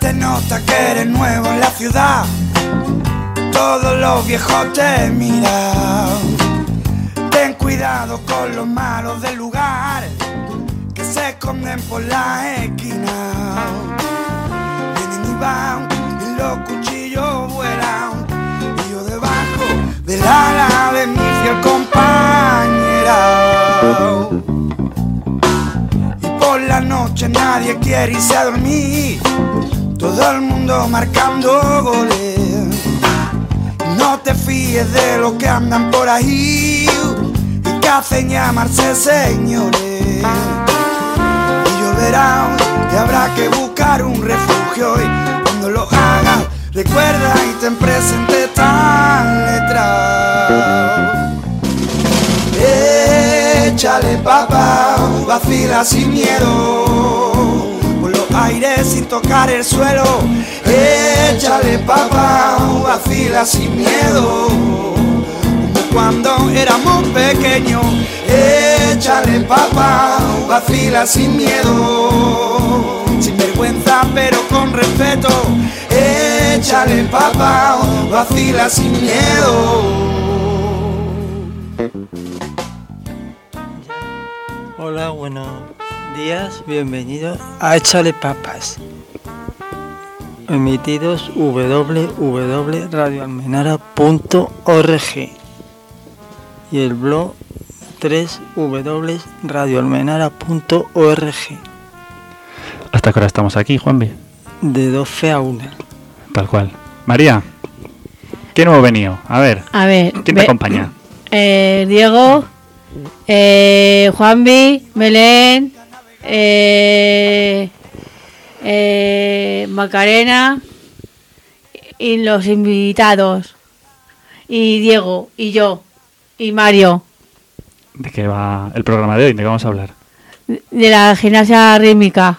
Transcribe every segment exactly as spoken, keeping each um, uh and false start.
te nota que eres nuevo en la ciudad, todos los viejos te miran. Ten cuidado con los malos del lugar, que se esconden por las esquinas. Vienen y van y los cuchillos vuelan, y yo debajo del ala de mi fiel compañera. Y por la noche nadie quiere irse a dormir, todo el mundo marcando goles. No te fíes de los que andan por ahí y que hacen llamarse señores. Y lloverá y habrá que buscar un refugio, y cuando lo hagas recuerda y ten presente esta letra. Échale papá, vacila sin miedo, por los aires sin tocar el suelo. Échale papá, vacila sin miedo, como cuando éramos pequeños. Échale papá, vacila sin miedo, sin vergüenza pero con respeto. Échale papá, vacila sin miedo. Hola, buenos días, bienvenidos a Échale Papas, emitidos w w w punto radio almenara punto org y el blog w w w punto radio almenara punto org. ¿Hasta qué hora estamos aquí, Juanvi? De doce a una. Tal cual. María, ¿quién hemos venido? A ver, a ver ¿quién te acompaña? Eh, Diego, eh, Juanvi, Belén, eh, eh, Macarena y los invitados, y Diego, y yo, y Mario. ¿De qué va el programa de hoy? ¿De qué vamos a hablar? De la gimnasia rítmica.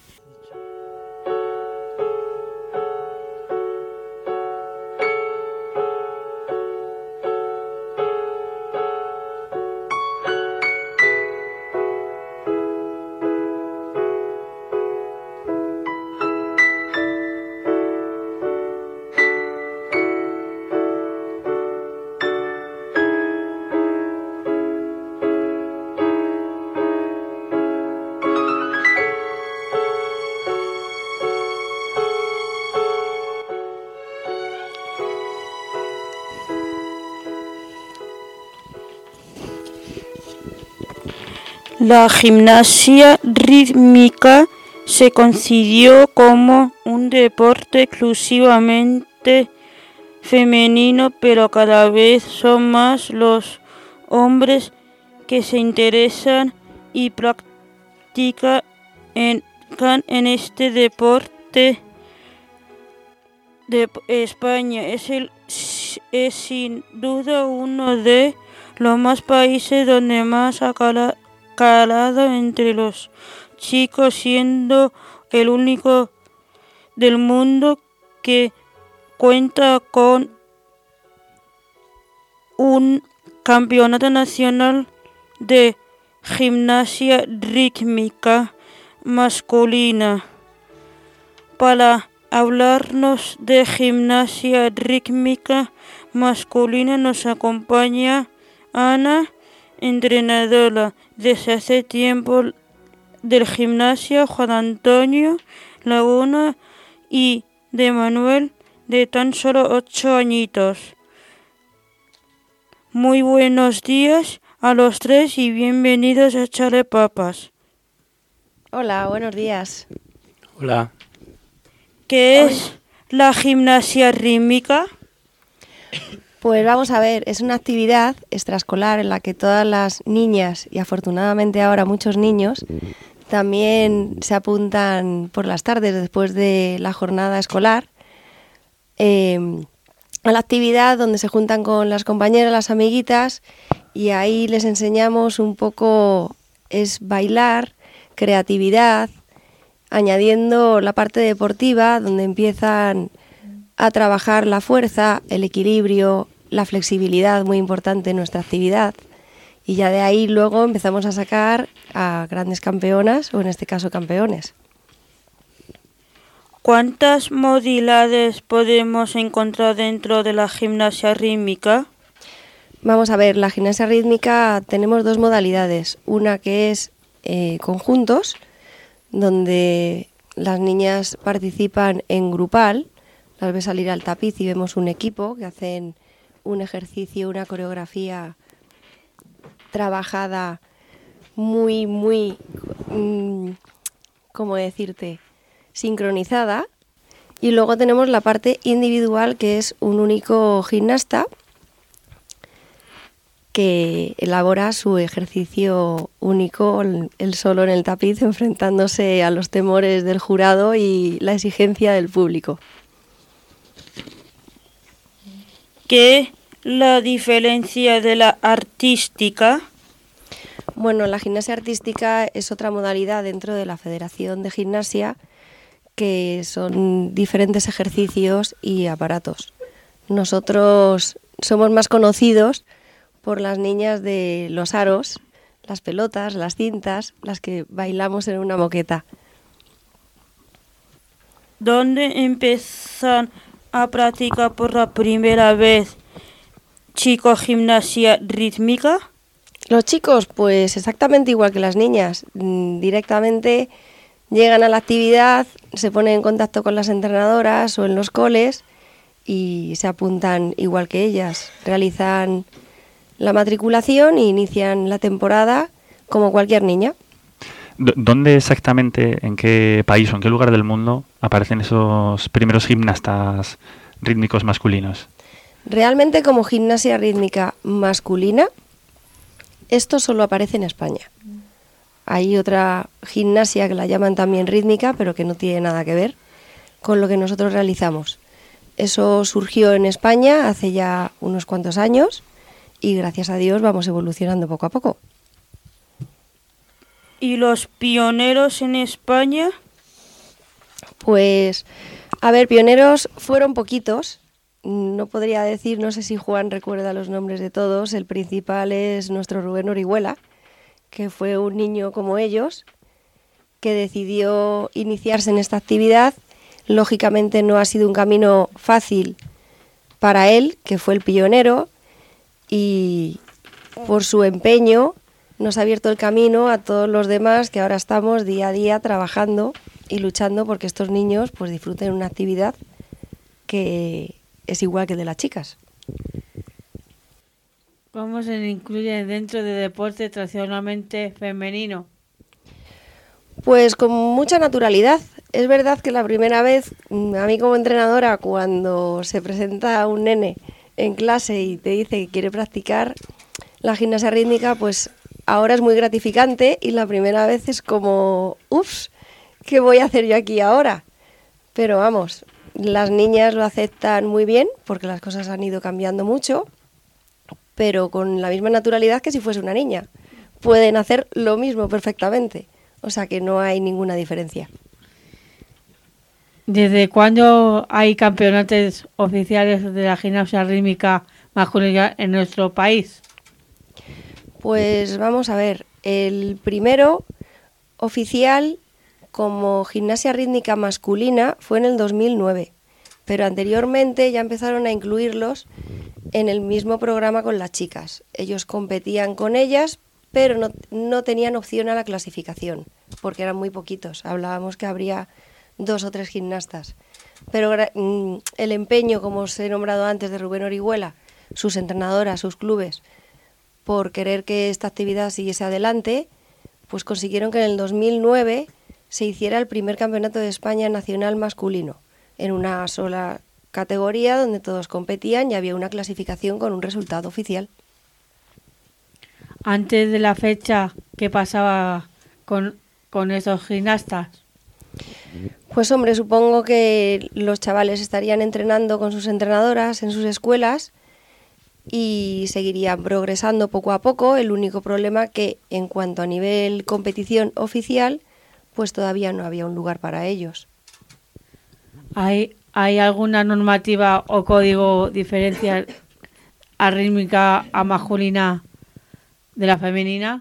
La gimnasia rítmica se concibió como un deporte exclusivamente femenino, pero cada vez son más los hombres que se interesan y practican en, en este deporte. De España es, el, es sin duda uno de los más países donde más ha calado calado entre los chicos, siendo el único del mundo que cuenta con un campeonato nacional de gimnasia rítmica masculina. Para hablarnos de gimnasia rítmica masculina nos acompaña Ana, entrenadora desde hace tiempo del gimnasio, Juan Antonio Laguna y de Manuel, de tan solo ocho añitos. Muy buenos días a los tres y bienvenidos a Échale Papas. Hola, buenos días. Hola. ¿Qué es la gimnasia rítmica? Pues vamos a ver, es una actividad extraescolar en la que todas las niñas, y afortunadamente ahora muchos niños, también se apuntan por las tardes después de la jornada escolar eh, a la actividad donde se juntan con las compañeras, las amiguitas, y ahí les enseñamos un poco, es bailar, creatividad, añadiendo la parte deportiva donde empiezan a trabajar la fuerza, el equilibrio, la flexibilidad, muy importante en nuestra actividad, y ya de ahí luego empezamos a sacar a grandes campeonas, o en este caso campeones. ¿Cuántas modalidades podemos encontrar dentro de la gimnasia rítmica? Vamos a ver, la gimnasia rítmica tenemos dos modalidades. Una que es eh, conjuntos, donde las niñas participan en grupal, las ves salir al tapiz y vemos un equipo que hacen un ejercicio, una coreografía trabajada muy, muy, mmm, ¿cómo decirte?, sincronizada. Y luego tenemos la parte individual, que es un único gimnasta que elabora su ejercicio único, él solo en el tapiz, enfrentándose a los temores del jurado y la exigencia del público. ¿Qué es la diferencia de la artística? Bueno, la gimnasia artística es otra modalidad dentro de la Federación de Gimnasia, que son diferentes ejercicios y aparatos. Nosotros somos más conocidos por las niñas de los aros, las pelotas, las cintas, las que bailamos en una moqueta. ¿Dónde empiezan a practicar por la primera vez chicos gimnasia rítmica? Los chicos, pues exactamente igual que las niñas, directamente llegan a la actividad, se ponen en contacto con las entrenadoras o en los coles y se apuntan igual que ellas. Realizan la matriculación e inician la temporada como cualquier niña. ¿Dónde exactamente, en qué país o en qué lugar del mundo aparecen esos primeros gimnastas rítmicos masculinos? Realmente, como gimnasia rítmica masculina, esto solo aparece en España. Hay otra gimnasia que la llaman también rítmica, pero que no tiene nada que ver con lo que nosotros realizamos. Eso surgió en España hace ya unos cuantos años y gracias a Dios vamos evolucionando poco a poco. ¿Y los pioneros en España? Pues, a ver, pioneros fueron poquitos. No podría decir, no sé si Juan recuerda los nombres de todos. El principal es nuestro Rubén Orihuela, que fue un niño como ellos, que decidió iniciarse en esta actividad. Lógicamente no ha sido un camino fácil para él, que fue el pionero, y por su empeño nos ha abierto el camino a todos los demás que ahora estamos día a día trabajando y luchando porque estos niños pues disfruten una actividad que es igual que de las chicas. ¿Cómo se incluye dentro de deporte tradicionalmente femenino? Pues con mucha naturalidad. Es verdad que la primera vez, a mí como entrenadora, cuando se presenta un nene en clase y te dice que quiere practicar la gimnasia rítmica, pues ahora es muy gratificante y la primera vez es como, ups, ¿qué voy a hacer yo aquí ahora? Pero vamos, las niñas lo aceptan muy bien porque las cosas han ido cambiando mucho, pero con la misma naturalidad que si fuese una niña. Pueden hacer lo mismo perfectamente, o sea que no hay ninguna diferencia. ¿Desde cuándo hay campeonatos oficiales de la gimnasia rítmica masculina en nuestro país? Pues vamos a ver, el primero oficial como gimnasia rítmica masculina fue en el dos mil nueve, pero anteriormente ya empezaron a incluirlos en el mismo programa con las chicas. Ellos competían con ellas, pero no, no tenían opción a la clasificación, porque eran muy poquitos. Hablábamos que habría dos o tres gimnastas. Pero mm, el empeño, como os he nombrado antes, de Rubén Orihuela, sus entrenadoras, sus clubes, por querer que esta actividad siguiese adelante, pues consiguieron que en el dos mil nueve se hiciera el primer campeonato de España nacional masculino, en una sola categoría donde todos competían y había una clasificación con un resultado oficial. Antes de la fecha, ¿qué pasaba con, con esos gimnastas? Pues hombre, supongo que los chavales estarían entrenando con sus entrenadoras en sus escuelas y seguirían progresando poco a poco. El único problema que en cuanto a nivel competición oficial, pues todavía no había un lugar para ellos. ¿Hay, hay alguna normativa o código diferencial a rítmica a masculina de la femenina?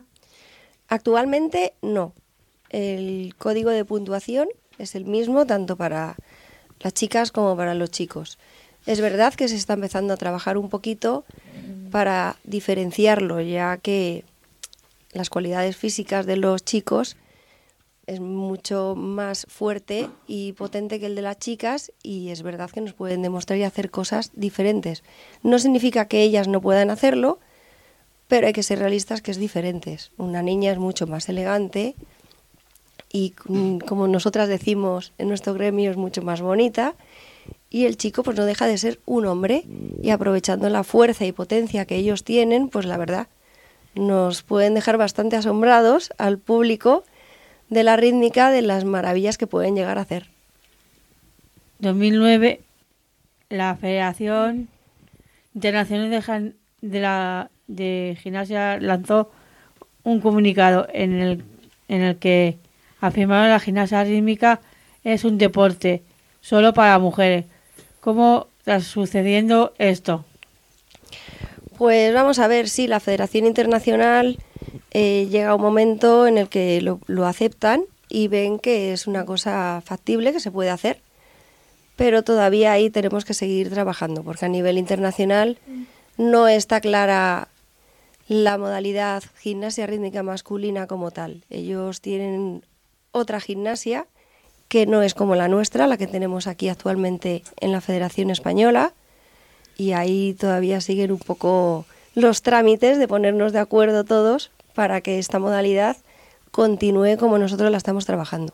Actualmente no. El código de puntuación es el mismo tanto para las chicas como para los chicos. Es verdad que se está empezando a trabajar un poquito para diferenciarlo, ya que las cualidades físicas de los chicos es mucho más fuerte y potente que el de las chicas, y es verdad que nos pueden demostrar y hacer cosas diferentes. No significa que ellas no puedan hacerlo, pero hay que ser realistas que es diferente. Una niña es mucho más elegante y, como nosotras decimos en nuestro gremio, es mucho más bonita, y el chico pues no deja de ser un hombre, y aprovechando la fuerza y potencia que ellos tienen, pues la verdad nos pueden dejar bastante asombrados al público de la rítmica, de las maravillas que pueden llegar a hacer. dos mil nueve, la Federación Internacional de, Jan- de, la, de Gimnasia lanzó un comunicado en el, en el que afirmaron que la gimnasia rítmica es un deporte solo para mujeres. ¿Cómo está sucediendo esto? Pues vamos a ver, sí, la Federación Internacional eh, llega a un momento en el que lo, lo aceptan y ven que es una cosa factible, que se puede hacer, pero todavía ahí tenemos que seguir trabajando, porque a nivel internacional no está clara la modalidad gimnasia rítmica masculina como tal. Ellos tienen otra gimnasia que no es como la nuestra, la que tenemos aquí actualmente en la Federación Española, y ahí todavía siguen un poco los trámites de ponernos de acuerdo todos para que esta modalidad continúe como nosotros la estamos trabajando.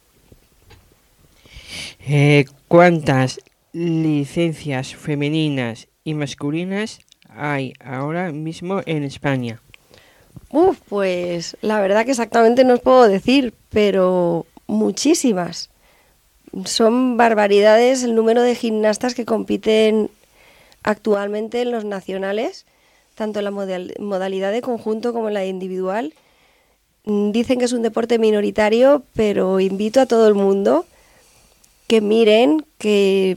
Eh, ¿Cuántas licencias femeninas y masculinas hay ahora mismo en España? Uf, pues la verdad que exactamente no os puedo decir, pero muchísimas. Son barbaridades el número de gimnastas que compiten actualmente en los nacionales, tanto en la modal- modalidad de conjunto como en la de individual. Dicen que es un deporte minoritario, pero invito a todo el mundo que miren, que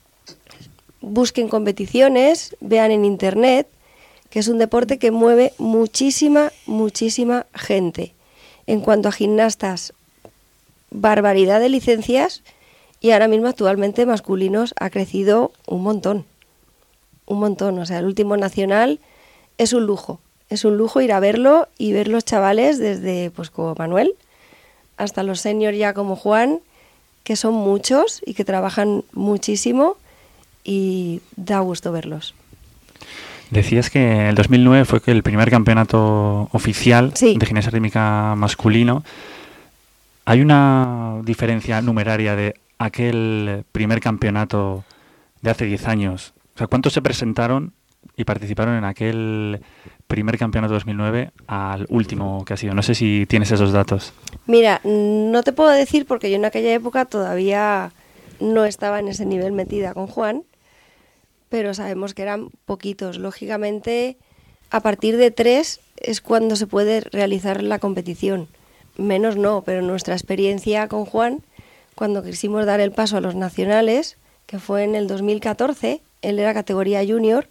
busquen competiciones, vean en internet, que es un deporte que mueve muchísima, muchísima gente. En cuanto a gimnastas, barbaridad de licencias, y ahora mismo actualmente masculinos ha crecido un montón. Un montón, o sea, el último nacional es un lujo, es un lujo ir a verlo y ver los chavales desde, pues como Manuel, hasta los seniors ya como Juan, que son muchos y que trabajan muchísimo, y da gusto verlos. Decías que el dos mil nueve fue que el primer campeonato oficial Sí. de gimnasia rítmica masculino. ¿Hay una diferencia numeraria de aquel primer campeonato de hace diez años? O sea, ¿cuántos se presentaron y participaron en aquel primer campeonato dos mil nueve al último que ha sido? No sé si tienes esos datos. Mira, no te puedo decir porque yo en aquella época todavía no estaba en ese nivel metida con Juan, pero sabemos que eran poquitos. Lógicamente, a partir de tres es cuando se puede realizar la competición. Menos no, pero nuestra experiencia con Juan, cuando quisimos dar el paso a los nacionales, que fue en el dos mil catorce, él era categoría junior,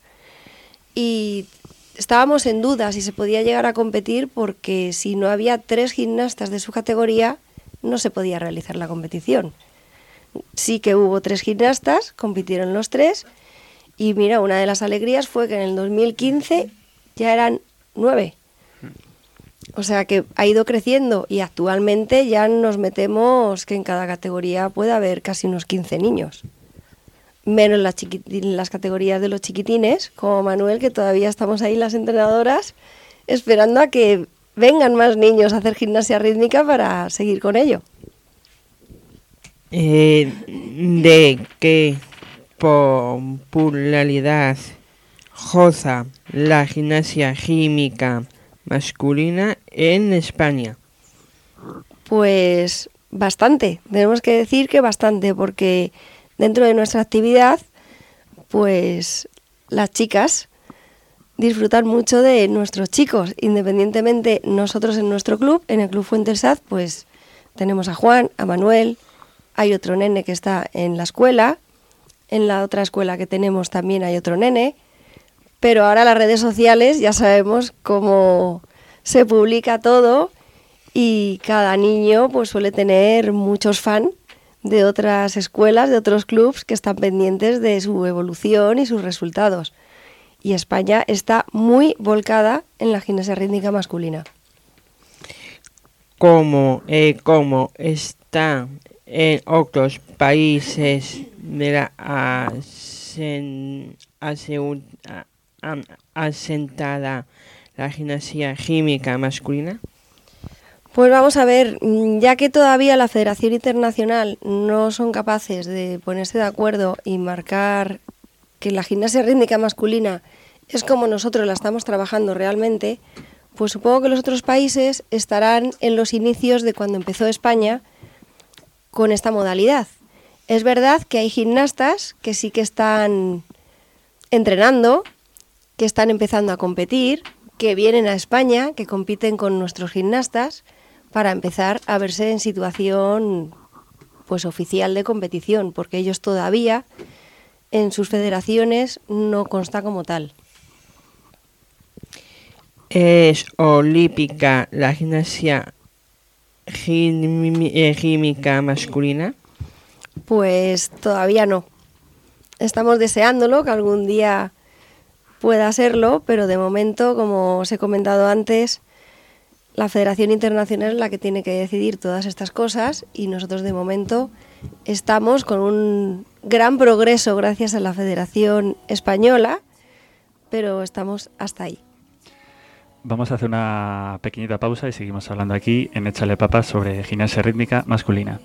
y estábamos en duda si se podía llegar a competir, porque si no había tres gimnastas de su categoría, no se podía realizar la competición. Sí que hubo tres gimnastas, compitieron los tres, y mira, una de las alegrías fue que en el dos mil quince ya eran nueve. O sea que ha ido creciendo, y actualmente ya nos metemos que en cada categoría puede haber casi unos quince niños. Menos las, chiquiti- las categorías de los chiquitines, como Manuel, que todavía estamos ahí las entrenadoras esperando a que vengan más niños a hacer gimnasia rítmica para seguir con ello. Eh, ¿De qué popularidad goza la gimnasia rítmica masculina en España? Pues bastante, tenemos que decir que bastante, porque dentro de nuestra actividad, pues las chicas disfrutan mucho de nuestros chicos. Independientemente, nosotros en nuestro club, en el Club Fuentesad, pues tenemos a Juan, a Manuel, hay otro nene que está en la escuela, en la otra escuela que tenemos también hay otro nene, pero ahora las redes sociales ya sabemos cómo se publica todo, y cada niño pues suele tener muchos fans de otras escuelas, de otros clubs que están pendientes de su evolución y sus resultados. Y España está muy volcada en la gimnasia rítmica masculina. Como, eh, como está en otros países de la asen, aseu, a, a, asentada la gimnasia rítmica masculina? Pues vamos a ver, ya que todavía la Federación Internacional no son capaces de ponerse de acuerdo y marcar que la gimnasia rítmica masculina es como nosotros la estamos trabajando realmente, pues supongo que los otros países estarán en los inicios de cuando empezó España con esta modalidad. Es verdad que hay gimnastas que sí que están entrenando, que están empezando a competir, que vienen a España, que compiten con nuestros gimnastas para empezar a verse en situación pues oficial de competición, porque ellos todavía en sus federaciones no consta como tal. ¿Es olímpica la gimnasia rítmica masculina? Pues todavía no. Estamos deseándolo, que algún día pueda serlo, pero de momento, como os he comentado antes, la Federación Internacional es la que tiene que decidir todas estas cosas y nosotros de momento estamos con un gran progreso gracias a la Federación Española, pero estamos hasta ahí. Vamos a hacer una pequeñita pausa y seguimos hablando aquí en Échale Papas sobre gimnasia rítmica masculina.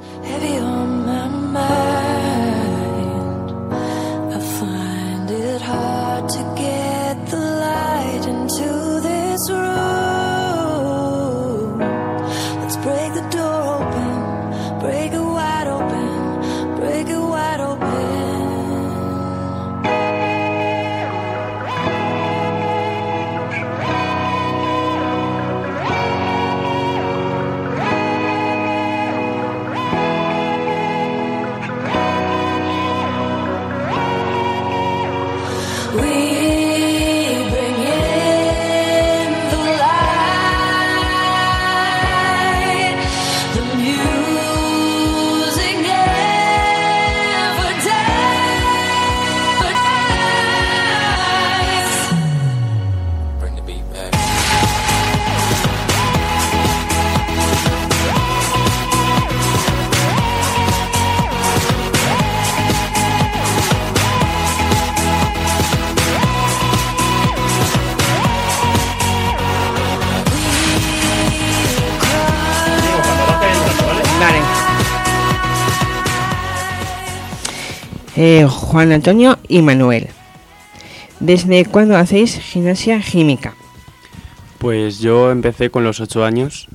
Eh, Juan Antonio y Manuel, ¿desde cuándo hacéis gimnasia rítmica? Pues yo empecé con los ocho años.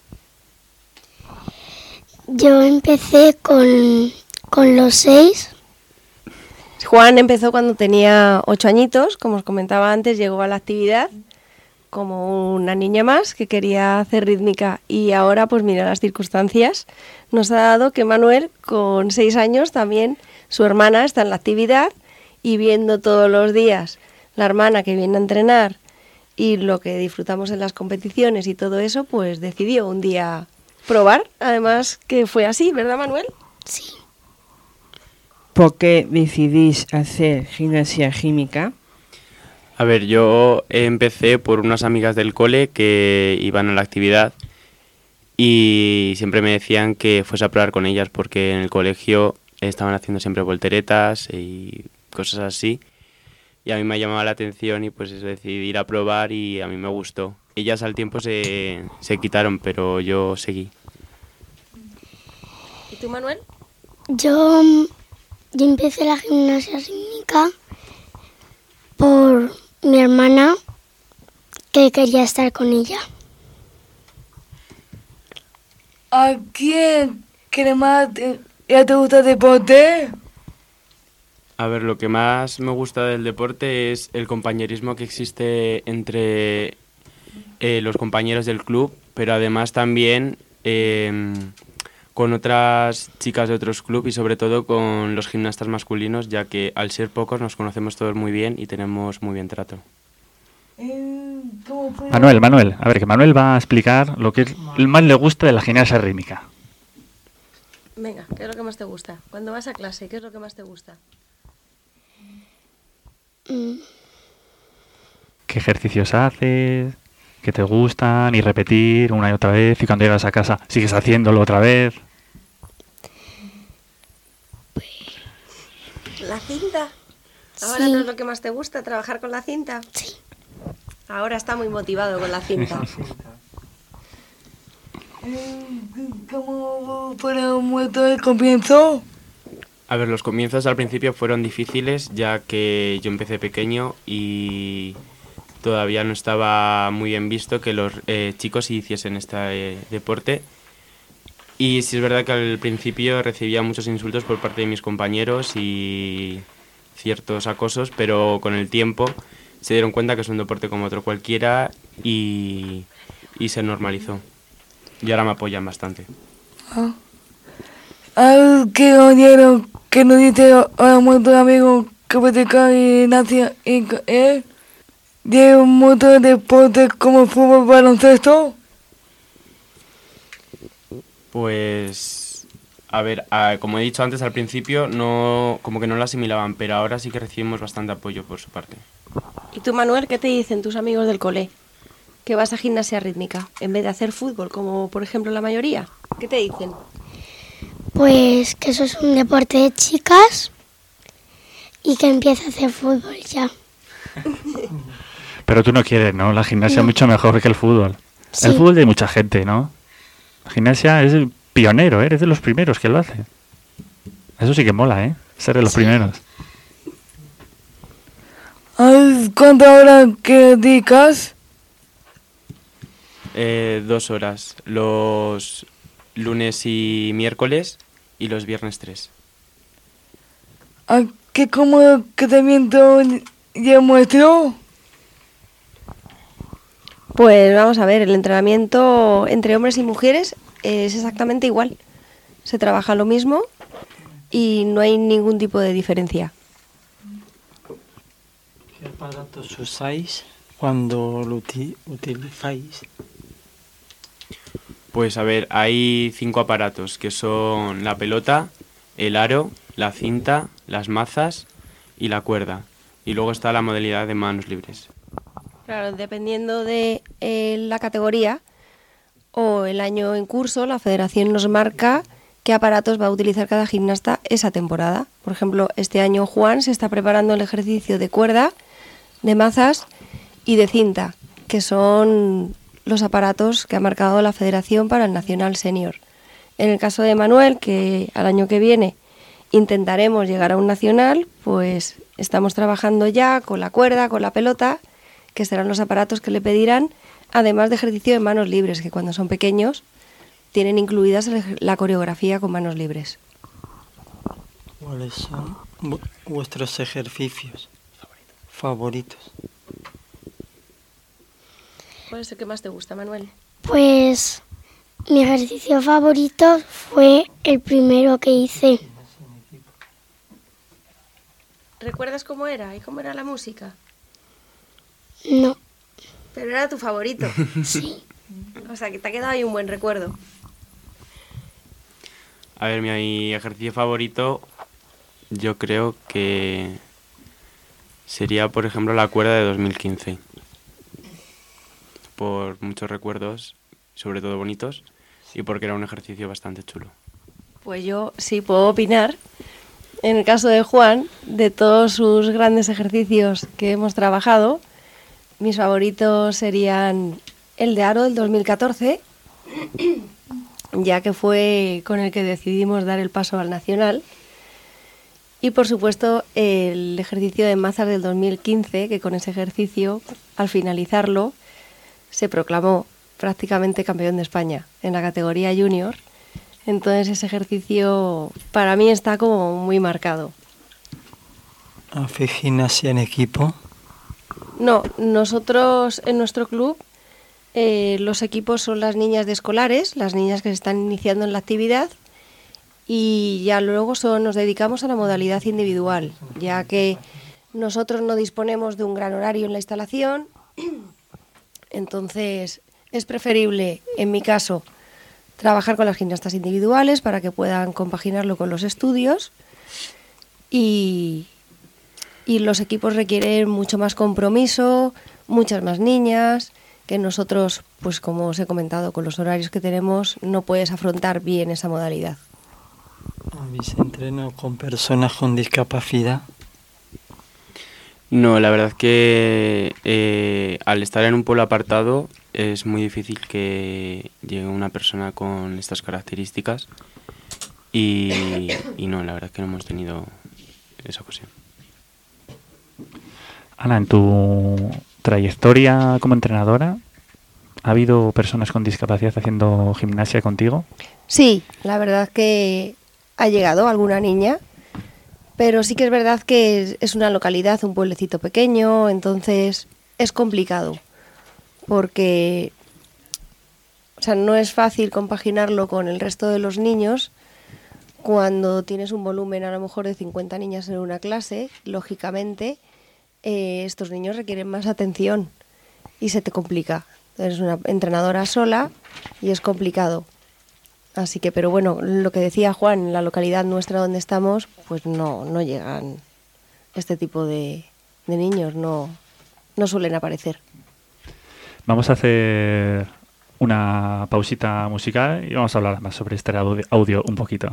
Yo empecé con, con los seis. Juan empezó cuando tenía ocho añitos, como os comentaba antes, llegó a la actividad como una niña más que quería hacer rítmica y ahora, pues mira, las circunstancias nos ha dado que Manuel, con seis años también, su hermana está en la actividad y viendo todos los días la hermana que viene a entrenar y lo que disfrutamos en las competiciones y todo eso, pues decidió un día probar. Además que fue así, ¿verdad, Manuel? Sí. ¿Por qué decidís hacer gimnasia rítmica? A ver, yo empecé por unas amigas del cole que iban a la actividad y siempre me decían que fuese a probar con ellas porque en el colegio estaban haciendo siempre volteretas y cosas así. Y a mí me llamaba la atención y pues decidí ir a probar y a mí me gustó. Ellas al tiempo se, se quitaron, pero yo seguí. ¿Y tú, Manuel? Yo, yo empecé la gimnasia rítmica por mi hermana, que quería estar con ella. ¿A quién que más te, ya te gusta el deporte? A ver, lo que más me gusta del deporte es el compañerismo que existe entre eh, los compañeros del club, pero además también eh, con otras chicas de otros clubes y sobre todo con los gimnastas masculinos, ya que al ser pocos nos conocemos todos muy bien y tenemos muy bien trato. Manuel, Manuel, a ver, que Manuel va a explicar lo que más le gusta de la gimnasia rítmica. Venga, ¿qué es lo que más te gusta? Cuando vas a clase, ¿qué es lo que más te gusta? Mm, ¿Qué ejercicios haces? ¿Qué te gustan? Y repetir una y otra vez. Y cuando llegas a casa, sigues haciéndolo otra vez. ¿La cinta? ¿Ahora Sí. no es lo que más te gusta, trabajar con la cinta? Sí. Ahora está muy motivado con la cinta. ¿Cómo fue un momento de comienzo? A ver, los comienzos al principio fueron difíciles, ya que yo empecé pequeño y todavía no estaba muy bien visto que los eh, chicos hiciesen este eh, deporte. Y sí es verdad que al principio recibía muchos insultos por parte de mis compañeros y ciertos acosos, pero con el tiempo se dieron cuenta que es un deporte como otro cualquiera y, y se normalizó. Y ahora me apoyan bastante. Ah. Algo que oyeron que nos dice a un montón de amigos que practican gimnasia y eh, de un montón de deportes como fútbol, baloncesto. Pues, a ver, a- como he dicho antes al principio, no, como que no lo asimilaban, pero ahora sí que recibimos bastante apoyo por su parte. ¿Y tú, Manuel, qué te dicen tus amigos del cole? Que vas a gimnasia rítmica en vez de hacer fútbol, como por ejemplo la mayoría. ¿Qué te dicen? Pues que eso es un deporte de chicas y que empiece a hacer fútbol ya. Pero tú no quieres, ¿no? La gimnasia No. es mucho mejor que el fútbol. Sí. El fútbol de mucha gente, ¿no? La gimnasia es el pionero, ¿eh? Eres de los primeros que lo hace. Eso sí que mola, ¿eh? Ser de los Sí. primeros. Ay, ¿cuántas horas que dedicas? Eh, dos horas, los lunes y miércoles y los viernes tres. ¿A qué comportamiento demuestro? Pues vamos a ver, el entrenamiento entre hombres y mujeres es exactamente igual. Se trabaja lo mismo y no hay ningún tipo de diferencia. ¿Qué aparatos usáis cuando lo uti- utilizáis? Pues a ver, hay cinco aparatos que son la pelota, el aro, la cinta, las mazas y la cuerda. Y luego está la modalidad de manos libres. Claro, dependiendo de eh, la categoría o el año en curso, la federación nos marca qué aparatos va a utilizar cada gimnasta esa temporada. Por ejemplo, este año Juan se está preparando el ejercicio de cuerda, de mazas y de cinta, que son los aparatos que ha marcado la federación para el Nacional Senior. En el caso de Manuel, que al año que viene intentaremos llegar a un nacional, pues estamos trabajando ya con la cuerda, con la pelota, que serán los aparatos que le pedirán, además de ejercicio de manos libres, que cuando son pequeños tienen incluidas el ej- la coreografía con manos libres. ¿Cuáles son vu- vuestros ejercicios favoritos? ¿Cuál es el que más te gusta, Manuel? Pues mi ejercicio favorito fue el primero que hice. ¿Recuerdas cómo era y cómo era la música? No, Pero era tu favorito. sí. O sea, que te ha quedado ahí un buen recuerdo. A ver, mi ejercicio favorito yo creo que sería, por ejemplo, la cuerda de dos mil quince. Por muchos recuerdos, sobre todo bonitos, y porque era un ejercicio bastante chulo. Pues yo sí puedo opinar. En el caso de Juan, de todos sus grandes ejercicios que hemos trabajado, mis favoritos serían el de aro del dos mil catorce, ya que fue con el que decidimos dar el paso al nacional, y por supuesto el ejercicio de mazas del dos mil quince, que con ese ejercicio, al finalizarlo, se proclamó prácticamente campeón de España en la categoría junior. Entonces ese ejercicio para mí está como muy marcado. ¿Hacéis gimnasia en equipo? No, nosotros en nuestro club eh, los equipos son las niñas de escolares, las niñas que se están iniciando en la actividad, y ya luego son, nos dedicamos a la modalidad individual, ya que nosotros no disponemos de un gran horario en la instalación. Entonces es preferible, en mi caso, trabajar con las gimnastas individuales para que puedan compaginarlo con los estudios y, y los equipos requieren mucho más compromiso, muchas más niñas, que nosotros, pues como os he comentado, con los horarios que tenemos, no puedes afrontar bien esa modalidad. ¿Habéis entrenado con personas con discapacidad? No, la verdad que eh, al estar en un pueblo apartado es muy difícil que llegue una persona con estas características y, y no, la verdad que no hemos tenido esa ocasión. Ana, en tu trayectoria como entrenadora, ¿ha habido personas con discapacidad haciendo gimnasia contigo? Sí, la verdad que ha llegado alguna niña, pero sí que es verdad que es, es una localidad, un pueblecito pequeño, entonces es complicado, porque o sea, no es fácil compaginarlo con el resto de los niños cuando tienes un volumen a lo mejor de cincuenta niñas en una clase. Lógicamente, eh, estos niños requieren más atención y se te complica. Eres una entrenadora sola y es complicado. Así que, pero bueno, lo que decía Juan, en la localidad nuestra donde estamos, pues no, no llegan este tipo de, de niños, no, no suelen aparecer. Vamos a hacer una pausita musical y vamos a hablar más sobre este audio, audio un poquito.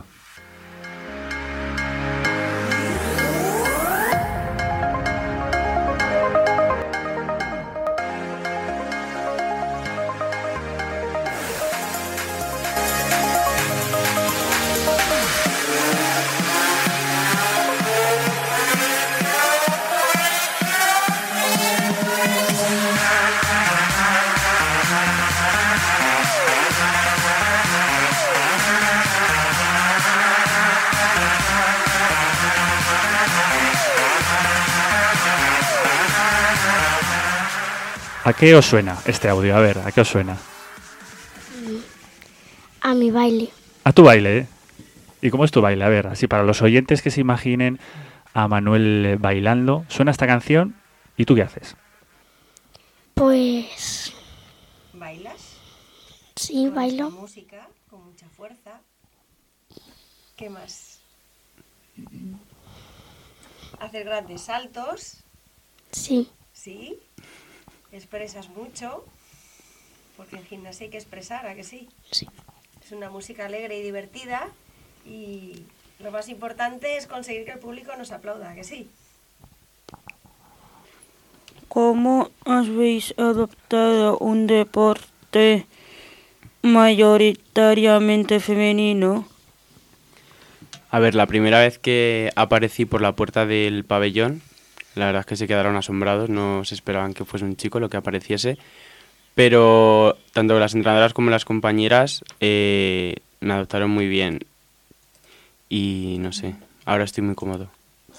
¿A qué os suena este audio? A ver, ¿a qué os suena? A mi baile. A tu baile, ¿eh? ¿Y cómo es tu baile? A ver, así para los oyentes que se imaginen a Manuel bailando, suena esta canción y ¿tú qué haces? Pues... ¿Bailas? Sí, con bailo. Mucha música, con mucha fuerza. ¿Qué más? Hacer grandes saltos. Sí. Sí. Expresas mucho. Porque en gimnasia hay que expresar, ¿a que sí? Sí. Es una música alegre y divertida. Y lo más importante es conseguir que el público nos aplauda, ¿a que sí? ¿Cómo habéis adoptado un deporte mayoritariamente femenino? A ver, la primera vez que aparecí por la puerta del pabellón, la verdad es que se quedaron asombrados, no se esperaban que fuese un chico lo que apareciese, pero tanto las entrenadoras como las compañeras eh, me adoptaron muy bien y no sé, ahora estoy muy cómodo.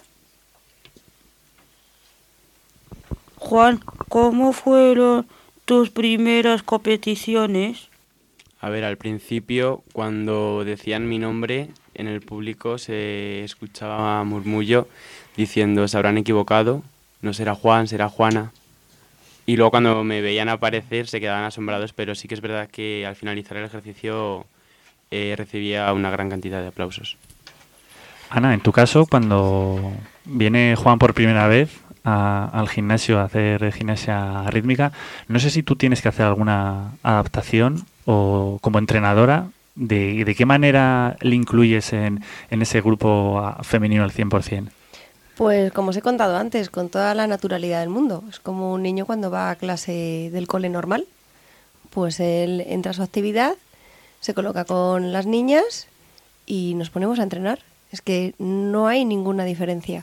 Juan, ¿cómo fueron tus primeras competiciones? A ver, al principio, cuando decían mi nombre, en el público se escuchaba murmullo diciendo, se habrán equivocado, no será Juan, será Juana. Y luego cuando me veían aparecer se quedaban asombrados, pero sí que es verdad que al finalizar el ejercicio eh, recibía una gran cantidad de aplausos. Ana, en tu caso, cuando viene Juan por primera vez a, al gimnasio a hacer gimnasia rítmica, no sé si tú tienes que hacer alguna adaptación o como entrenadora, ¿de, de qué manera le incluyes en, en ese grupo femenino al cien por ciento? Pues como os he contado antes, con toda la naturalidad del mundo. Es como un niño cuando va a clase del cole normal. Pues él entra a su actividad, se coloca con las niñas y nos ponemos a entrenar. Es que no hay ninguna diferencia.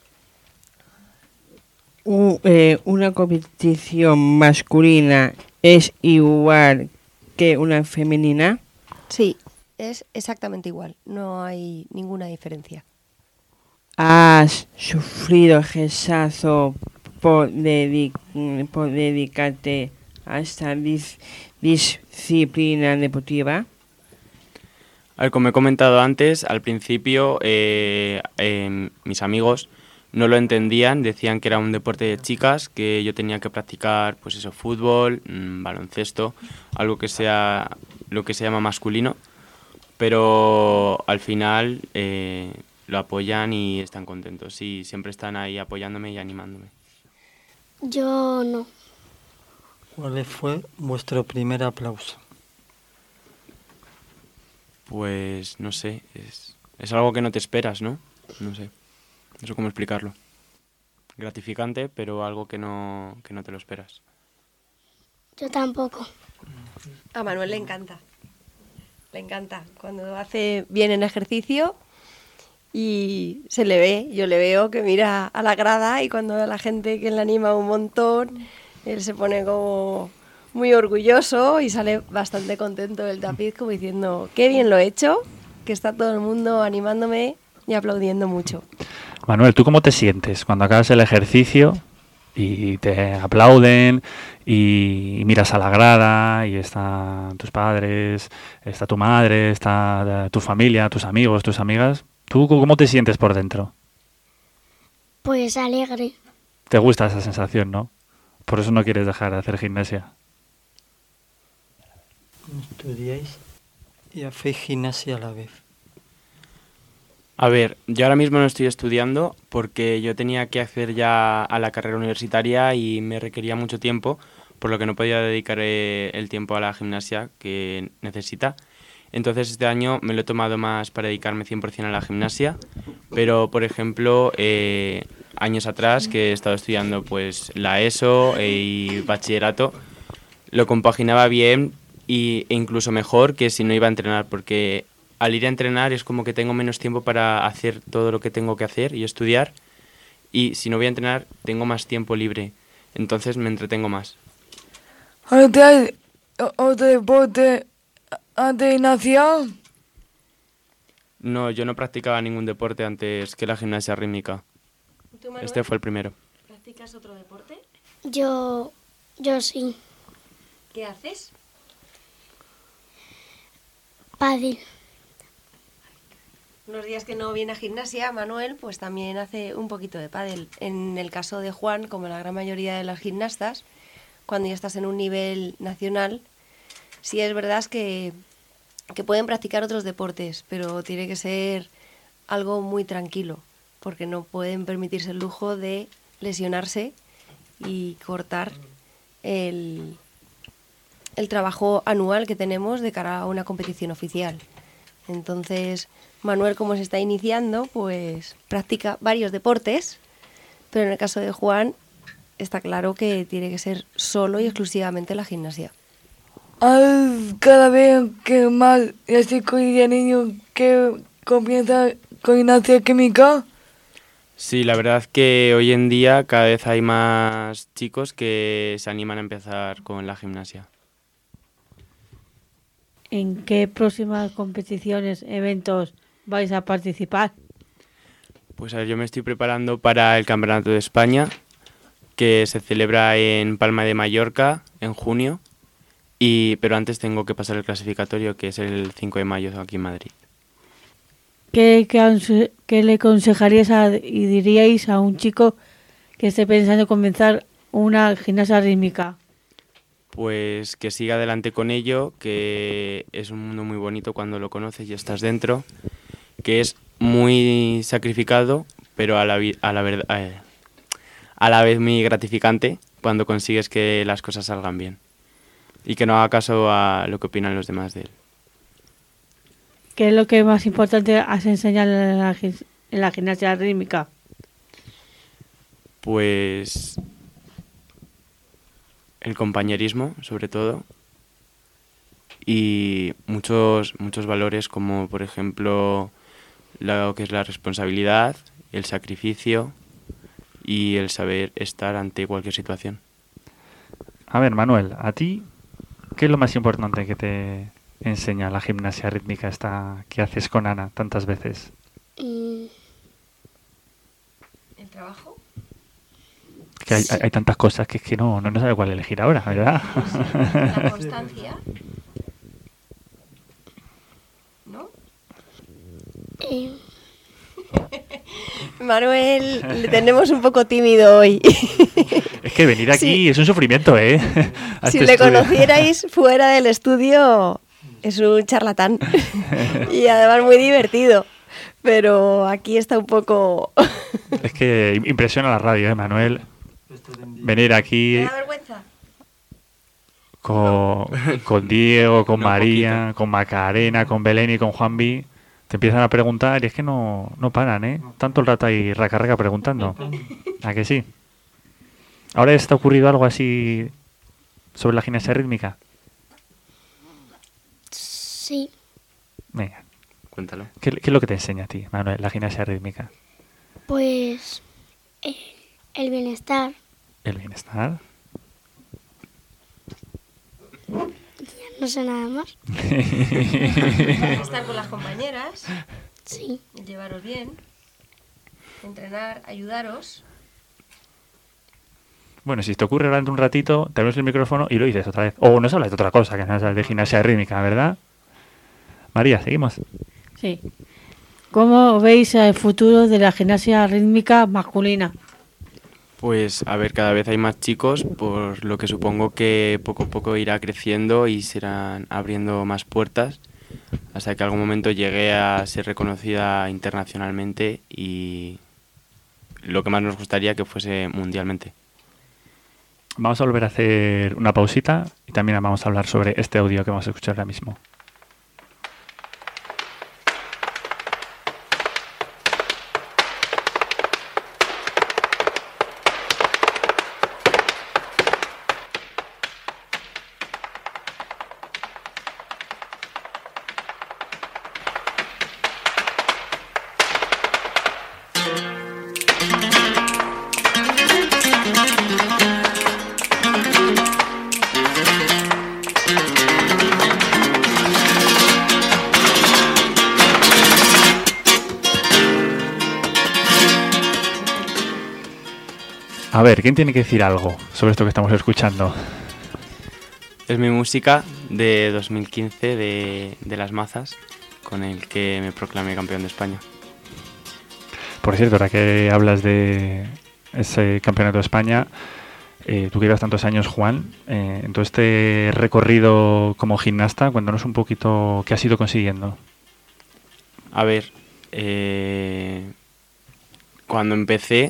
U- eh, ¿Una competición masculina es igual que una femenina? Sí, es exactamente igual. No hay ninguna diferencia. ¿Has sufrido rechazo por, dedi- por dedicarte a esta dis- disciplina deportiva? A ver, como he comentado antes, al principio eh, eh, mis amigos no lo entendían, decían que era un deporte de chicas, que yo tenía que practicar pues eso, fútbol, mmm, baloncesto, algo que sea lo que se llama masculino, pero al final eh, lo apoyan y están contentos y siempre están ahí apoyándome y animándome. Yo no. ¿Cuál fue vuestro primer aplauso? Pues no sé, es, es algo que no te esperas, ¿no? No sé, no sé cómo explicarlo. Gratificante, pero algo que no, que no te lo esperas. Yo tampoco. A Manuel le encanta. Le encanta. Cuando hace bien el ejercicio y se le ve, yo le veo que mira a la grada y cuando ve a la gente que le anima un montón, él se pone como muy orgulloso y sale bastante contento del tapiz como diciendo, qué bien lo he hecho, que está todo el mundo animándome y aplaudiendo mucho. Manuel, ¿tú cómo te sientes cuando acabas el ejercicio y te aplauden y miras a la grada y están tus padres, está tu madre, está tu familia, tus amigos, tus amigas? ¿Tú cómo te sientes por dentro? Pues alegre. ¿Te gusta esa sensación, no? Por eso no quieres dejar de hacer gimnasia. ¿Estudiáis y hacéis gimnasia a la vez? A ver, yo ahora mismo no estoy estudiando porque yo tenía que acceder ya a la carrera universitaria y me requería mucho tiempo, por lo que no podía dedicar eh, el tiempo a la gimnasia que necesita. Entonces este año me lo he tomado más para dedicarme cien por ciento a la gimnasia, pero por ejemplo, eh, años atrás que he estado estudiando pues la ESO y bachillerato, lo compaginaba bien y, e incluso mejor que si no iba a entrenar, porque al ir a entrenar es como que tengo menos tiempo para hacer todo lo que tengo que hacer y estudiar, y si no voy a entrenar tengo más tiempo libre, entonces me entretengo más. ¿Hay otro deporte antes de gimnasia? No, yo no practicaba ningún deporte antes que la gimnasia rítmica. ¿Tú, Manuel? Este fue el primero. ¿Practicas otro deporte? Yo, yo sí. ¿Qué haces? Pádel. Los días que no viene a gimnasia, Manuel pues también hace un poquito de pádel. En el caso de Juan, como la gran mayoría de las gimnastas, cuando ya estás en un nivel nacional, sí es verdad que, que pueden practicar otros deportes, pero tiene que ser algo muy tranquilo, porque no pueden permitirse el lujo de lesionarse y cortar el, el trabajo anual que tenemos de cara a una competición oficial. Entonces, Manuel, como se está iniciando, pues practica varios deportes, pero en el caso de Juan está claro que tiene que ser solo y exclusivamente la gimnasia. Hay cada vez que más chicos y niños que comienzan con gimnasia química. Sí, la verdad que hoy en día cada vez hay más chicos que se animan a empezar con la gimnasia. ¿En qué próximas competiciones, eventos vais a participar? Pues a ver, yo me estoy preparando para el Campeonato de España, que se celebra en Palma de Mallorca en junio, y pero antes tengo que pasar el clasificatorio, que es el cinco de mayo aquí en Madrid. ¿Qué, qué, qué le aconsejaríais a, y diríais a un chico que esté pensando en comenzar una gimnasia rítmica? Pues que siga adelante con ello, que es un mundo muy bonito cuando lo conoces y estás dentro, que es muy sacrificado, pero a la, a la, verdad, eh, a la vez muy gratificante cuando consigues que las cosas salgan bien. Y que no haga caso a lo que opinan los demás de él. ¿Qué es lo que más importante has enseñado en la, en la gimnasia rítmica? Pues el compañerismo, sobre todo, y muchos, muchos valores como, por ejemplo, lo que es la responsabilidad, el sacrificio y el saber estar ante cualquier situación. A ver, Manuel, ¿a ti qué es lo más importante que te enseña la gimnasia rítmica esta que haces con Ana tantas veces? Mm. ¿El trabajo? Que hay, hay, hay tantas cosas que es que no, no, no sabe cuál elegir ahora, ¿verdad? Sí, la constancia. ¿No? Eh. Manuel, le tenemos un poco tímido hoy. Es que venir aquí Sí. es un sufrimiento, ¿eh? A Si este le estudio. conocierais fuera del estudio, es un charlatán. Y además muy divertido. Pero aquí está un poco... Es que impresiona la radio, ¿eh, Manuel? Venir aquí ¿Te da vergüenza? con, con Diego, con No, María, con Macarena, con Belén y con Juanvi. Te empiezan a preguntar y es que no, no paran, ¿eh? Tanto el rato ahí raca raca preguntando. ¿A que sí? ¿Ahora les está ocurrido algo así sobre la gimnasia rítmica? Sí, Venga, Cuéntalo. ¿qué, qué es lo que te enseña a ti, Manuel, la gimnasia rítmica? pues el, el bienestar. El bienestar. No sé nada más. Estar con las compañeras, Sí. llevaros bien, entrenar, ayudaros. Bueno, si te ocurre durante un ratito, te abres el micrófono y lo dices otra vez. O nos hablas de otra cosa, que no es de gimnasia rítmica, ¿verdad? María, seguimos. Sí. ¿Cómo veis el futuro de la gimnasia rítmica masculina? Pues a ver, cada vez hay más chicos, por lo que supongo que poco a poco irá creciendo y se irán abriendo más puertas hasta que algún momento llegue a ser reconocida internacionalmente y lo que más nos gustaría que fuese mundialmente. Vamos a volver a hacer una pausita y también vamos a hablar sobre este audio que vamos a escuchar ahora mismo. A ver, ¿quién tiene que decir algo sobre esto que estamos escuchando? Es mi música de dos mil quince de, de Las Mazas, con el que me proclamé campeón de España. Por cierto, ahora que hablas de ese campeonato de España, eh, tú que llevas tantos años, Juan, eh, en todo este recorrido como gimnasta, cuéntanos un poquito qué has ido consiguiendo. A ver, eh, cuando empecé,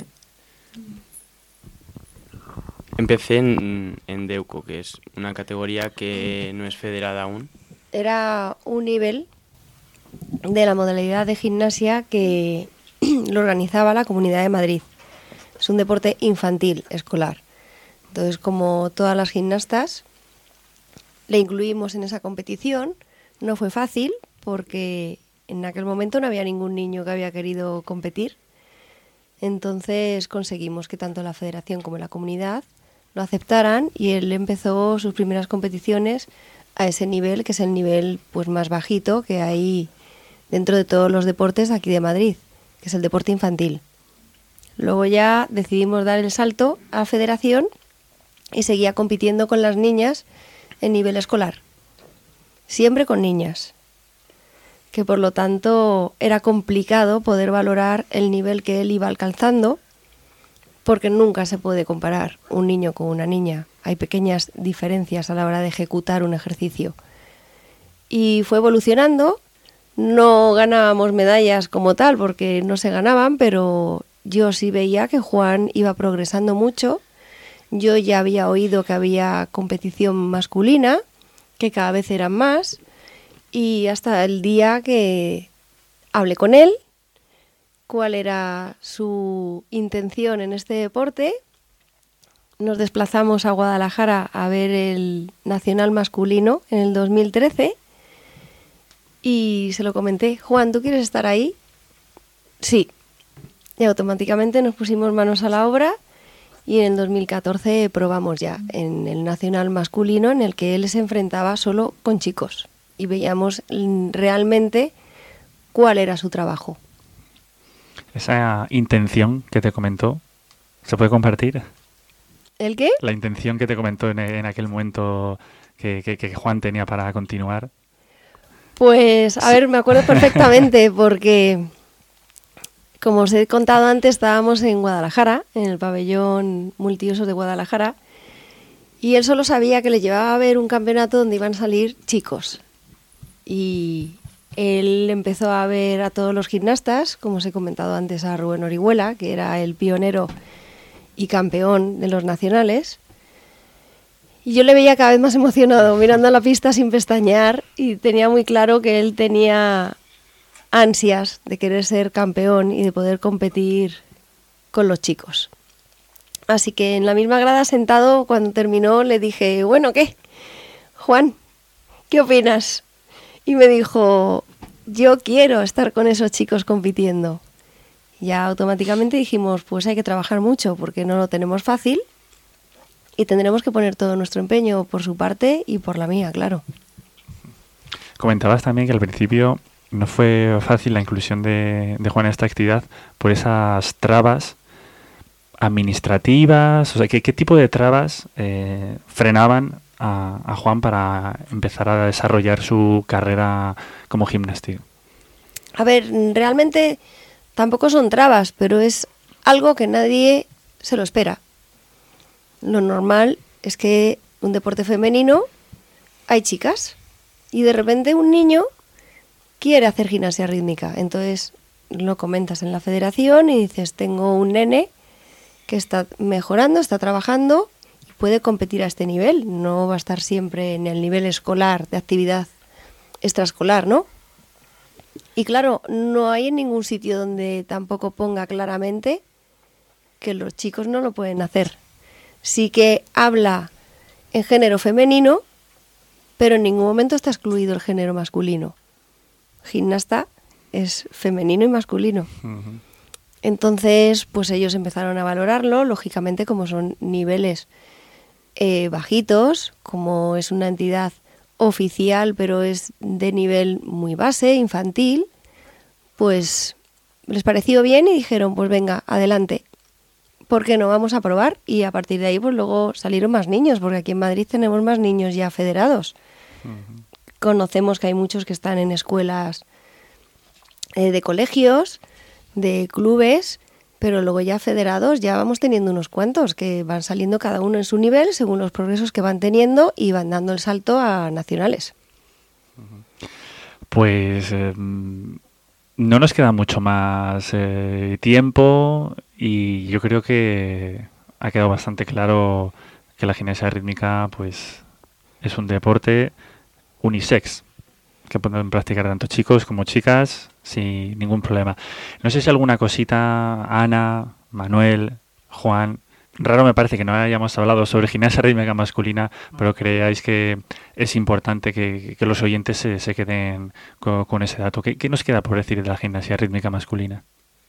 empecé en, en Deuco, que es una categoría que no es federada aún. Era un nivel de la modalidad de gimnasia que lo organizaba la Comunidad de Madrid. Es un deporte infantil, escolar. Entonces, como todas las gimnastas, le incluimos en esa competición. No fue fácil porque en aquel momento no había ningún niño que había querido competir. Entonces conseguimos que tanto la federación como la comunidad lo aceptaran y él empezó sus primeras competiciones a ese nivel, que es el nivel pues más bajito que hay dentro de todos los deportes aquí de Madrid, que es el deporte infantil. Luego ya decidimos dar el salto a la federación y seguía compitiendo con las niñas en nivel escolar, siempre con niñas, que por lo tanto era complicado poder valorar el nivel que él iba alcanzando, porque nunca se puede comparar un niño con una niña. Hay pequeñas diferencias a la hora de ejecutar un ejercicio. Y fue evolucionando. No ganábamos medallas como tal, porque no se ganaban, pero yo sí veía que Juan iba progresando mucho. Yo ya había oído que había competición masculina, que cada vez eran más, y hasta el día que hablé con él, cuál era su intención en este deporte. Nos desplazamos a Guadalajara a ver el nacional masculino en el dos mil trece y se lo comenté. Juan, ¿tú quieres estar ahí? Sí. Y automáticamente nos pusimos manos a la obra y en el dos mil catorce probamos ya en el nacional masculino, en el que él se enfrentaba solo con chicos y veíamos realmente cuál era su trabajo. Esa intención que te comentó, ¿se puede compartir? ¿El qué? La intención que te comentó en, en aquel momento que, que, que Juan tenía para continuar. Pues, a ver, me acuerdo perfectamente porque como os he contado antes, estábamos en Guadalajara, en el pabellón multiusos de Guadalajara, y él solo sabía que le llevaba a ver un campeonato donde iban a salir chicos. Y él empezó a ver a todos los gimnastas, como os he comentado antes a Rubén Orihuela, que era el pionero y campeón de los nacionales. Y yo le veía cada vez más emocionado, mirando la pista sin pestañear, y tenía muy claro que él tenía ansias de querer ser campeón y de poder competir con los chicos. Así que en la misma grada, sentado, cuando terminó, le dije, bueno, ¿qué? Juan, ¿qué opinas? Y me dijo, yo quiero estar con esos chicos compitiendo. Ya automáticamente dijimos, pues hay que trabajar mucho porque no lo tenemos fácil y tendremos que poner todo nuestro empeño por su parte y por la mía, claro. Comentabas también que al principio no fue fácil la inclusión de, de Juan en esta actividad por esas trabas administrativas. O sea, ¿qué, qué tipo de trabas eh, frenaban a, a Juan para empezar a desarrollar su carrera como gimnástico? A ver, realmente tampoco son trabas, pero es algo que nadie se lo espera. Lo normal es que un deporte femenino hay chicas y de repente un niño quiere hacer gimnasia rítmica. Entonces lo comentas en la federación y dices, tengo un nene que está mejorando, está trabajando y puede competir a este nivel. No va a estar siempre en el nivel escolar de actividad extraescolar, ¿no? Y claro, no hay en ningún sitio donde tampoco ponga claramente que los chicos no lo pueden hacer. Sí que habla en género femenino, pero en ningún momento está excluido el género masculino. Gimnasta es femenino y masculino. Uh-huh. Entonces, pues ellos empezaron a valorarlo, lógicamente como son niveles eh, bajitos, como es una entidad oficial, pero es de nivel muy base, infantil, pues les pareció bien y dijeron, pues venga, adelante. ¿Por qué no? Vamos a probar. Y a partir de ahí, pues luego salieron más niños, porque aquí en Madrid tenemos más niños ya federados. Uh-huh. Conocemos que hay muchos que están en escuelas eh, de colegios, de clubes, pero luego ya federados ya vamos teniendo unos cuantos que van saliendo cada uno en su nivel según los progresos que van teniendo y van dando el salto a nacionales. Pues eh, no nos queda mucho más eh, tiempo y yo creo que ha quedado bastante claro que la gimnasia rítmica pues es un deporte unisex que pueden practicar tanto chicos como chicas sin ningún problema. No sé si alguna cosita, Ana, Manuel, Juan, raro me parece que no hayamos hablado sobre gimnasia rítmica masculina, pero creáis que es importante que, que los oyentes se, se queden con, con ese dato. ¿Qué, ¿Qué nos queda por decir de la gimnasia rítmica masculina?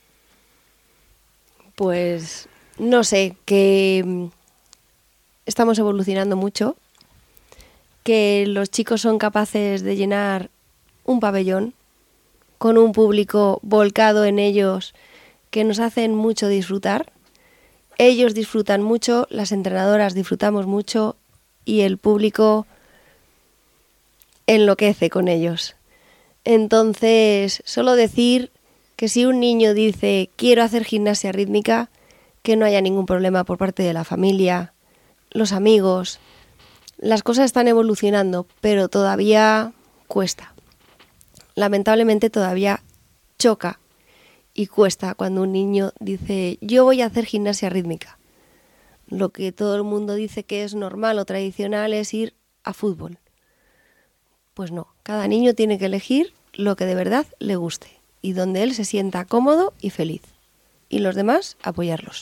Pues no sé, que estamos evolucionando mucho, que los chicos son capaces de llenar un pabellón con un público volcado en ellos que nos hacen mucho disfrutar. Ellos disfrutan mucho, las entrenadoras disfrutamos mucho y el público enloquece con ellos. Entonces, solo decir que si un niño dice quiero hacer gimnasia rítmica, que no haya ningún problema por parte de la familia, los amigos. Las cosas están evolucionando, pero todavía cuesta. Lamentablemente todavía choca y cuesta cuando un niño dice yo voy a hacer gimnasia rítmica. Lo que todo el mundo dice que es normal o tradicional es ir a fútbol. Pues no, cada niño tiene que elegir lo que de verdad le guste y donde él se sienta cómodo y feliz. Y los demás, apoyarlos.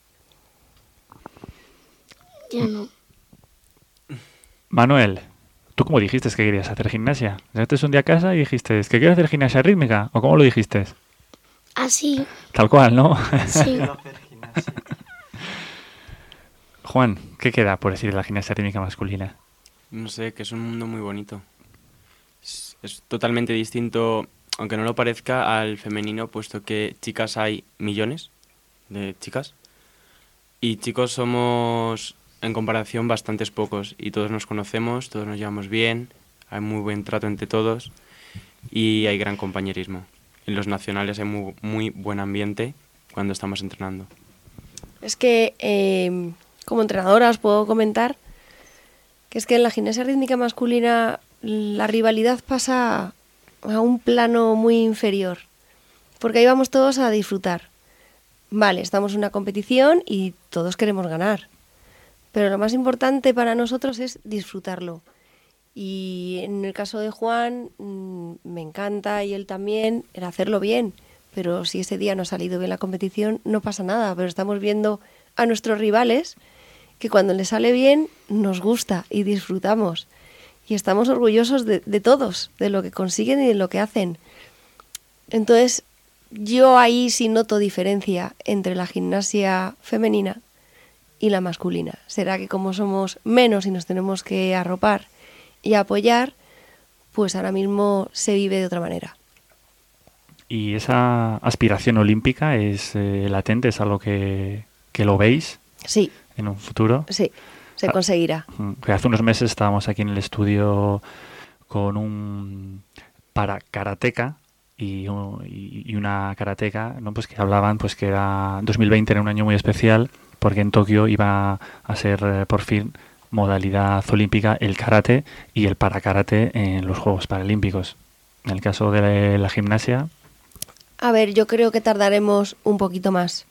Yo no. Manuel, ¿tú cómo dijiste que querías hacer gimnasia? ¿Llegaste un día a casa y dijiste que quiero hacer gimnasia rítmica? ¿O cómo lo dijiste? Así. Tal cual, ¿no? Sí. Juan, ¿qué queda por decir de la gimnasia rítmica masculina? No sé, que es un mundo muy bonito. Es, es totalmente distinto, aunque no lo parezca, al femenino, puesto que chicas hay millones de chicas y chicos somos, en comparación, bastantes pocos y todos nos conocemos, todos nos llevamos bien, hay muy buen trato entre todos y hay gran compañerismo. en los nacionales hay muy, muy buen ambiente cuando estamos entrenando. Es que eh, como entrenadora os puedo comentar que es que en la gimnasia rítmica masculina la rivalidad pasa a un plano muy inferior, porque ahí vamos todos a disfrutar. Vale, estamos en una competición y todos queremos ganar, pero lo más importante para nosotros es disfrutarlo. Y en el caso de Juan, mmm, me encanta, y él también, era hacerlo bien, pero si ese día no ha salido bien la competición, no pasa nada, pero estamos viendo a nuestros rivales que cuando les sale bien nos gusta y disfrutamos. Y estamos orgullosos de, de todos, de lo que consiguen y de lo que hacen. Entonces, yo ahí sí noto diferencia entre la gimnasia femenina y la masculina. Será que como somos menos y nos tenemos que arropar y apoyar, pues ahora mismo se vive de otra manera. ¿Y esa aspiración olímpica es eh, latente? ¿Es algo que, que lo veis? Sí. ¿En un futuro? Sí, se ah, conseguirá. Hace unos meses estábamos aquí en el estudio con un para karateca y, y una karateca, ¿no? Pues que hablaban pues que era dos mil veinte era un año muy especial porque en Tokio iba a ser eh, por fin modalidad olímpica el karate y el parakarate en los Juegos Paralímpicos. En el caso de la gimnasia... A ver, yo creo que tardaremos un poquito más,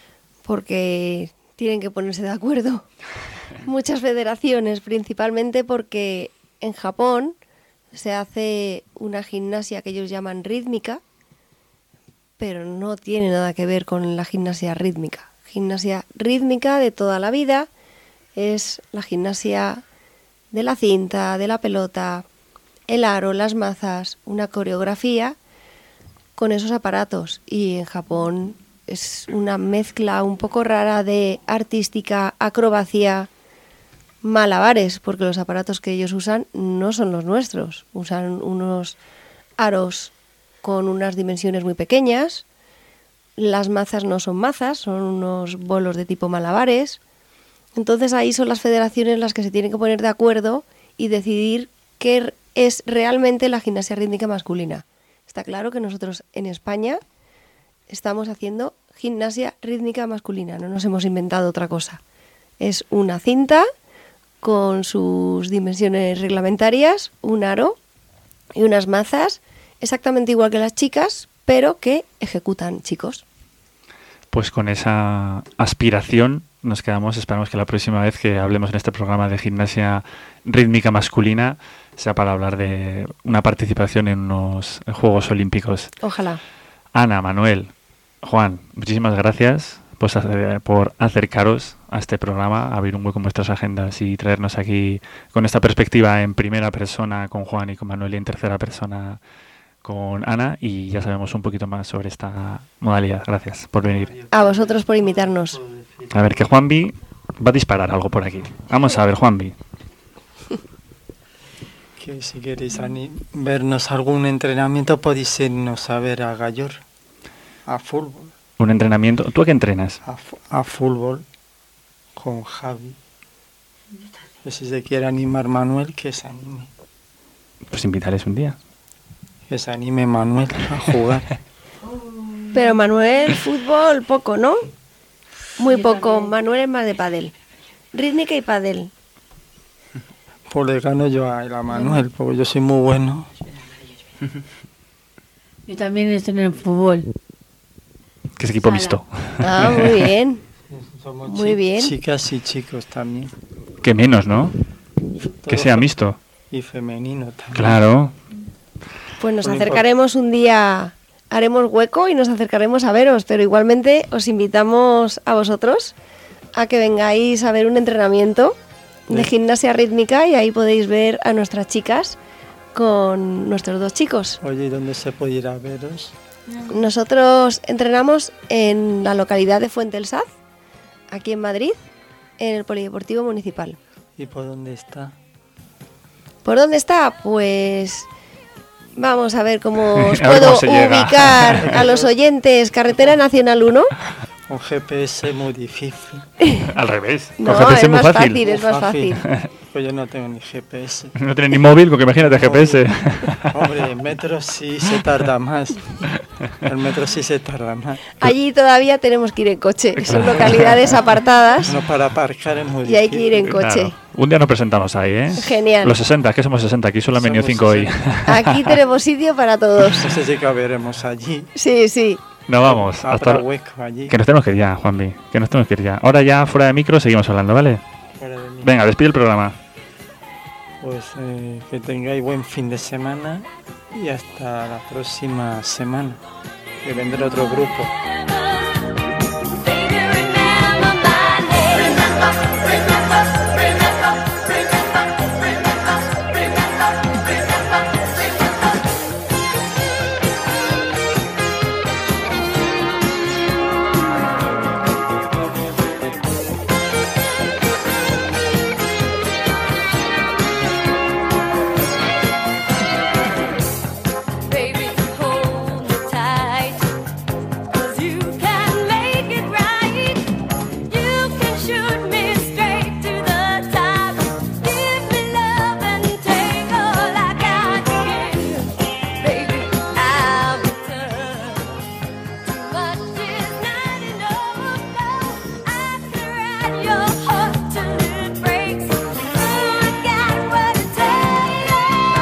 porque tienen que ponerse de acuerdo muchas federaciones, principalmente porque en Japón se hace una gimnasia que ellos llaman rítmica, pero no tiene nada que ver con la gimnasia rítmica. Gimnasia rítmica de toda la vida es la gimnasia de la cinta, de la pelota, el aro, las mazas, una coreografía con esos aparatos. Y en Japón es una mezcla un poco rara de artística, acrobacia, malabares, porque los aparatos que ellos usan no son los nuestros. Usan unos aros con unas dimensiones muy pequeñas. Las mazas no son mazas, son unos bolos de tipo malabares. Entonces ahí son las federaciones las que se tienen que poner de acuerdo y decidir qué es realmente la gimnasia rítmica masculina. Está claro que nosotros en España estamos haciendo gimnasia rítmica masculina, no nos hemos inventado otra cosa. Es una cinta con sus dimensiones reglamentarias, un aro y unas mazas exactamente igual que las chicas, pero que ejecutan chicos. Pues con esa aspiración nos quedamos. Esperamos que la próxima vez que hablemos en este programa de gimnasia rítmica masculina sea para hablar de una participación en unos Juegos Olímpicos. Ojalá. Ana, Manuel, Juan, muchísimas gracias pues, por acercaros a este programa, abrir un hueco en vuestras agendas y traernos aquí con esta perspectiva en primera persona con Juan y con Manuel y en tercera persona con Ana, y ya sabemos un poquito más sobre esta modalidad. Gracias por venir. A vosotros por invitarnos. A ver, que Juanvi va a disparar algo por aquí. Vamos a ver, Juanvi. Que si queréis vernos algún entrenamiento podéis irnos a ver a Gallor, a fútbol. ¿Un entrenamiento? ¿Tú a qué entrenas? A, a fútbol con Javi. Que si se quiere animar Manuel, que se anime. Pues invitarles un día. Que se anime Manuel a jugar. Pero Manuel, fútbol, poco, ¿no? Muy poco. Manuel es más de pádel. Rítmica y pádel. Pues le gano yo a, a Manuel, porque yo soy muy bueno. Yo también estoy en el fútbol. ¿Qué es equipo mixto? Ah, muy bien. Somos muy bien. Chicas y chicos también. Que menos, ¿no? Que sea mixto. Y femenino también. Claro. Pues nos acercaremos un día, haremos hueco y nos acercaremos a veros, pero igualmente os invitamos a vosotros a que vengáis a ver un entrenamiento de gimnasia rítmica y ahí podéis ver a nuestras chicas con nuestros dos chicos. Oye, ¿y dónde se puede ir a veros? Nosotros entrenamos en la localidad de Fuente del Saz, aquí en Madrid, en el Polideportivo Municipal. ¿Y por dónde está? ¿Por dónde está? Pues vamos a ver cómo os puedo ubicar a los oyentes. Carretera Nacional uno, Un G P S muy difícil. Al revés. No, Con G P S es muy más fácil. fácil, es más fácil. Pues yo no tengo ni G P S. No tienes ni móvil, porque imagínate G P S. Hombre, en metro sí se tarda más. El metro sí se tarda más. Allí todavía tenemos que ir en coche. Son localidades apartadas No, para aparcar es muy y difícil. hay que ir en coche. Claro. Un día nos presentamos ahí, ¿eh? Genial. Los sesenta, que somos sesenta, aquí solo han venido Somos cinco hoy. Aquí tenemos sitio para todos. No sé si caberemos allí. Sí, sí. No vamos. Habrá Hasta... hueco allí. Que nos tenemos que ir ya, Juanvi. Que nos tenemos que ir ya. Ahora ya fuera de micro seguimos hablando, ¿vale? Fuera de mí. Venga, despide el programa. Pues eh, que tengáis buen fin de semana y hasta la próxima semana, que vendrá otro grupo. Baby, hold me tight, 'cause you can make it right. You can shoot me straight to the top. Give me love and take all I got to give. Baby, I'll be tough. Too much is not enough. No, I can ride your heart till it breaks. Oh, I got what it takes.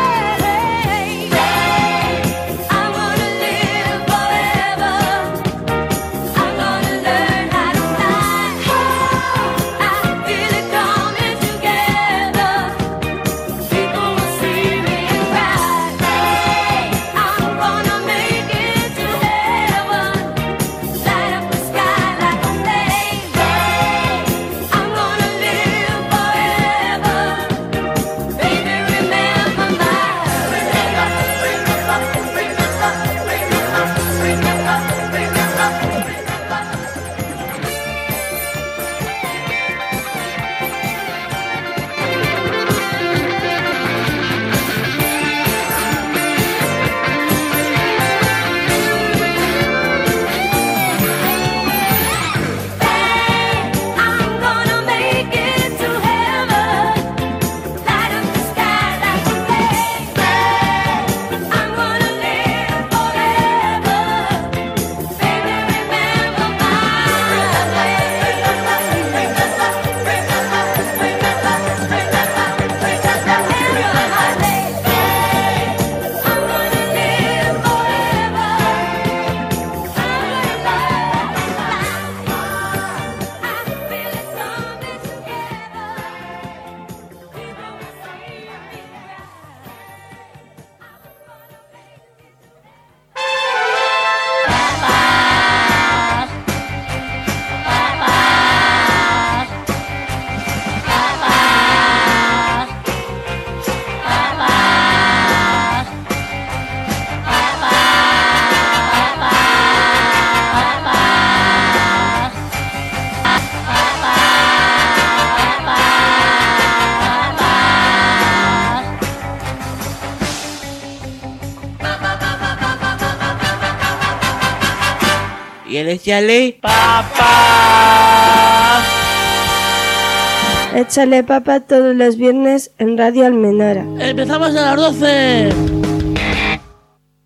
I wanna live forever. I'm gonna learn how to fly. I feel it coming together. People will see me and cry. I'm gonna make it to heaven. Light up the sky like a flame. I'm gonna live forever. Baby, remember my I'm gonna make it to heaven. Light up the sky like a flame. I'm gonna live forever. Baby, remember Y él échale. Échale papa todos los viernes en Radio Almenara. Empezamos a las doce.